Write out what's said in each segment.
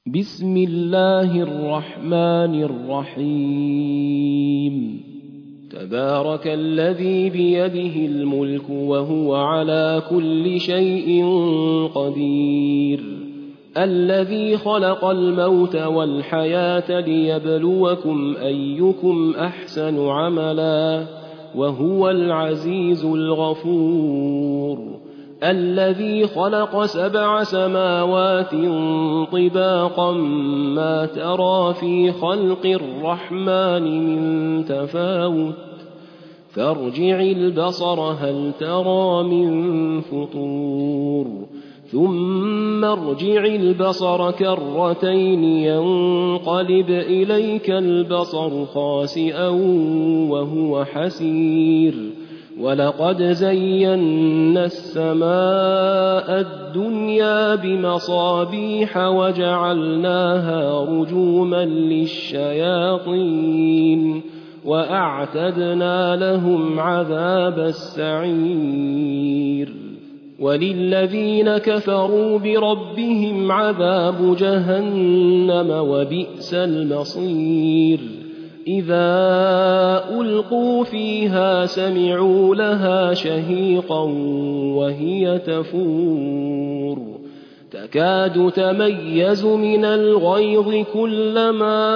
بسم الله الرحمن الرحيم تبارك الذي بيده الملك وهو على كل شيء قدير الذي خلق الموت والحياة ليبلوكم أيكم أحسن عملا وهو العزيز الغفور الذي خلق 7 سماوات طباقا ما ترى في خلق الرحمن من تفاوت فارجع البصر هل ترى من فطور ثم ارجع البصر كرتين ينقلب إليك البصر خاسئا وهو حسير ولقد زينا السماء الدنيا بمصابيح وجعلناها رجوما للشياطين وأعتدنا لهم عذاب السعير وللذين كفروا بربهم عذاب جهنم وبئس المصير إذا ألقوا فيها سمعوا لها شهيقا وهي تفور تكاد تميز من الغيظ كلما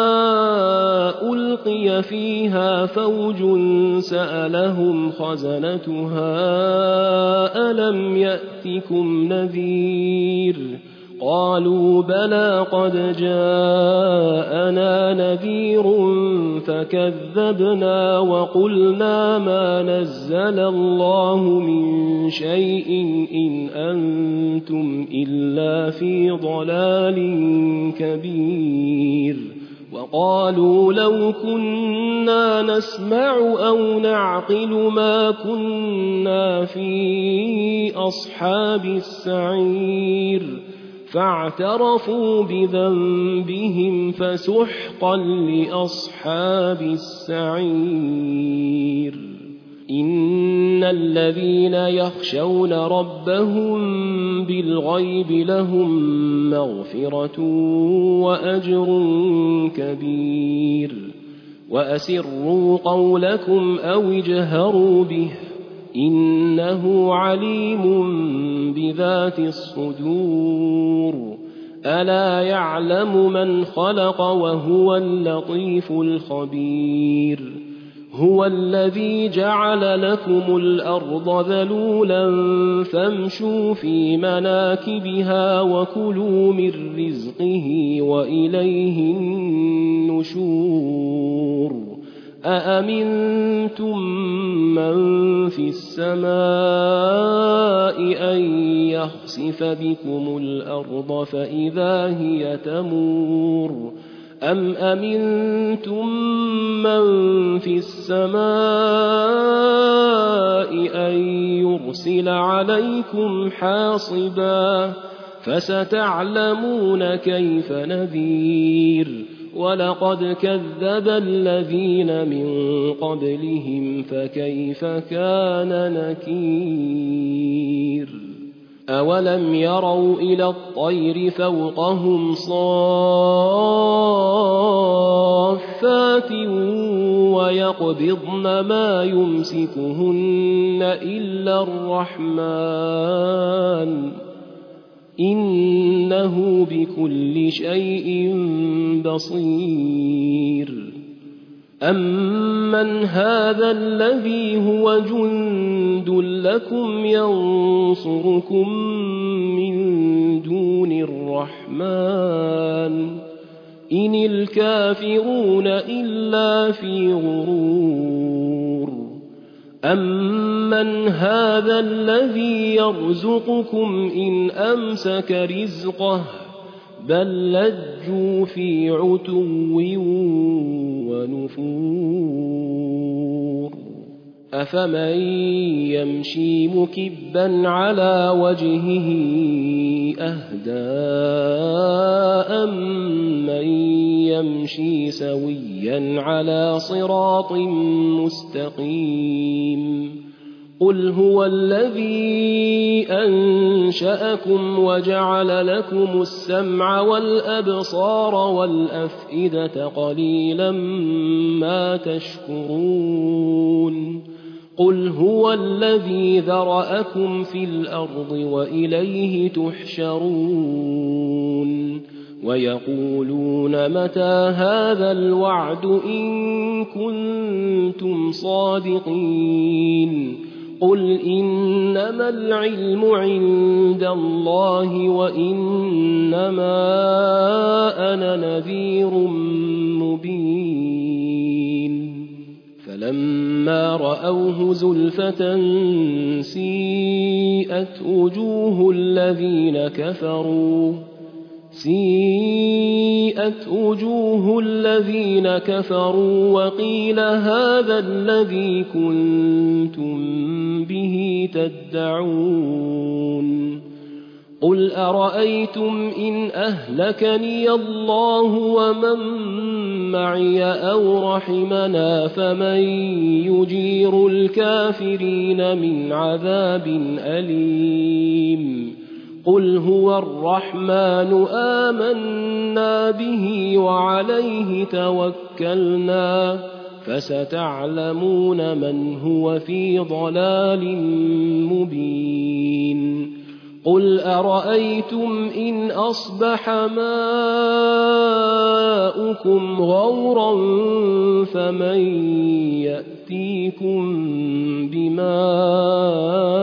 ألقي فيها فوج سألهم خزنتها ألم يأتكم نذير قالوا بلى قد جاءنا نذير فكذبنا وقلنا ما نزل الله من شيء إن أنتم إلا في ضلال كبير وقالوا لو كنا نسمع أو نعقل ما كنا في أصحاب السعير فاعترفوا بذنبهم فسحقا لأصحاب السعير إن الذين يخشون ربهم بالغيب لهم مغفرة وأجر كبير وأسروا قولكم أو اجهروا به إنه عليم بذات الصدور ألا يعلم من خلق وهو اللطيف الخبير هو الذي جعل لكم الأرض ذلولا فامشوا في مناكبها وكلوا من رزقه وإليه النشور أأمنتم من في السماء أن يخسف بكم الأرض فإذا هي تمور أم أمنتم من في السماء أن يرسل عليكم حاصبا فستعلمون كيف نذير ولقد كذب الذين من قبلهم فكيف كان نكير أولم يروا إلى الطير فوقهم صافات ويقبضن ما يمسكهن إلا الرحمن إنه بكل شيء بصير أمن هذا الذي هو جند لكم ينصركم من دون الرحمن إن الكافرون إلا في غرور أمن هذا الذي يرزقكم إن أمسك رزقه بل لجوا في عتو ونفور أفمن يمشي مكبا على وجهه أهدى أمن يمشي سويا على صراط مستقيم قل هو الذي أنشأكم وجعل لكم السمع والأبصار والأفئدة قليلا ما تشكرون قل هو الذي ذرأكم في الأرض وإليه تحشرون ويقولون متى هذا الوعد إن كنتم صادقين قل إنما العلم عند الله وإنما أنا نذير مبين فلما رأوه زلفة سيئت وجوه الذين كفروا وقيل هذا الذي كنتم به تدعون قل أرأيتم إن أهلكني الله ومن معي أو رحمنا فمن يجير الكافرين من عذاب أليم قل هو الرحمن آمنا به وعليه توكلنا فستعلمون من هو في ضلال مبين قل أرأيتم إن أصبح ماؤكم غورا فمن يأتيكم بماء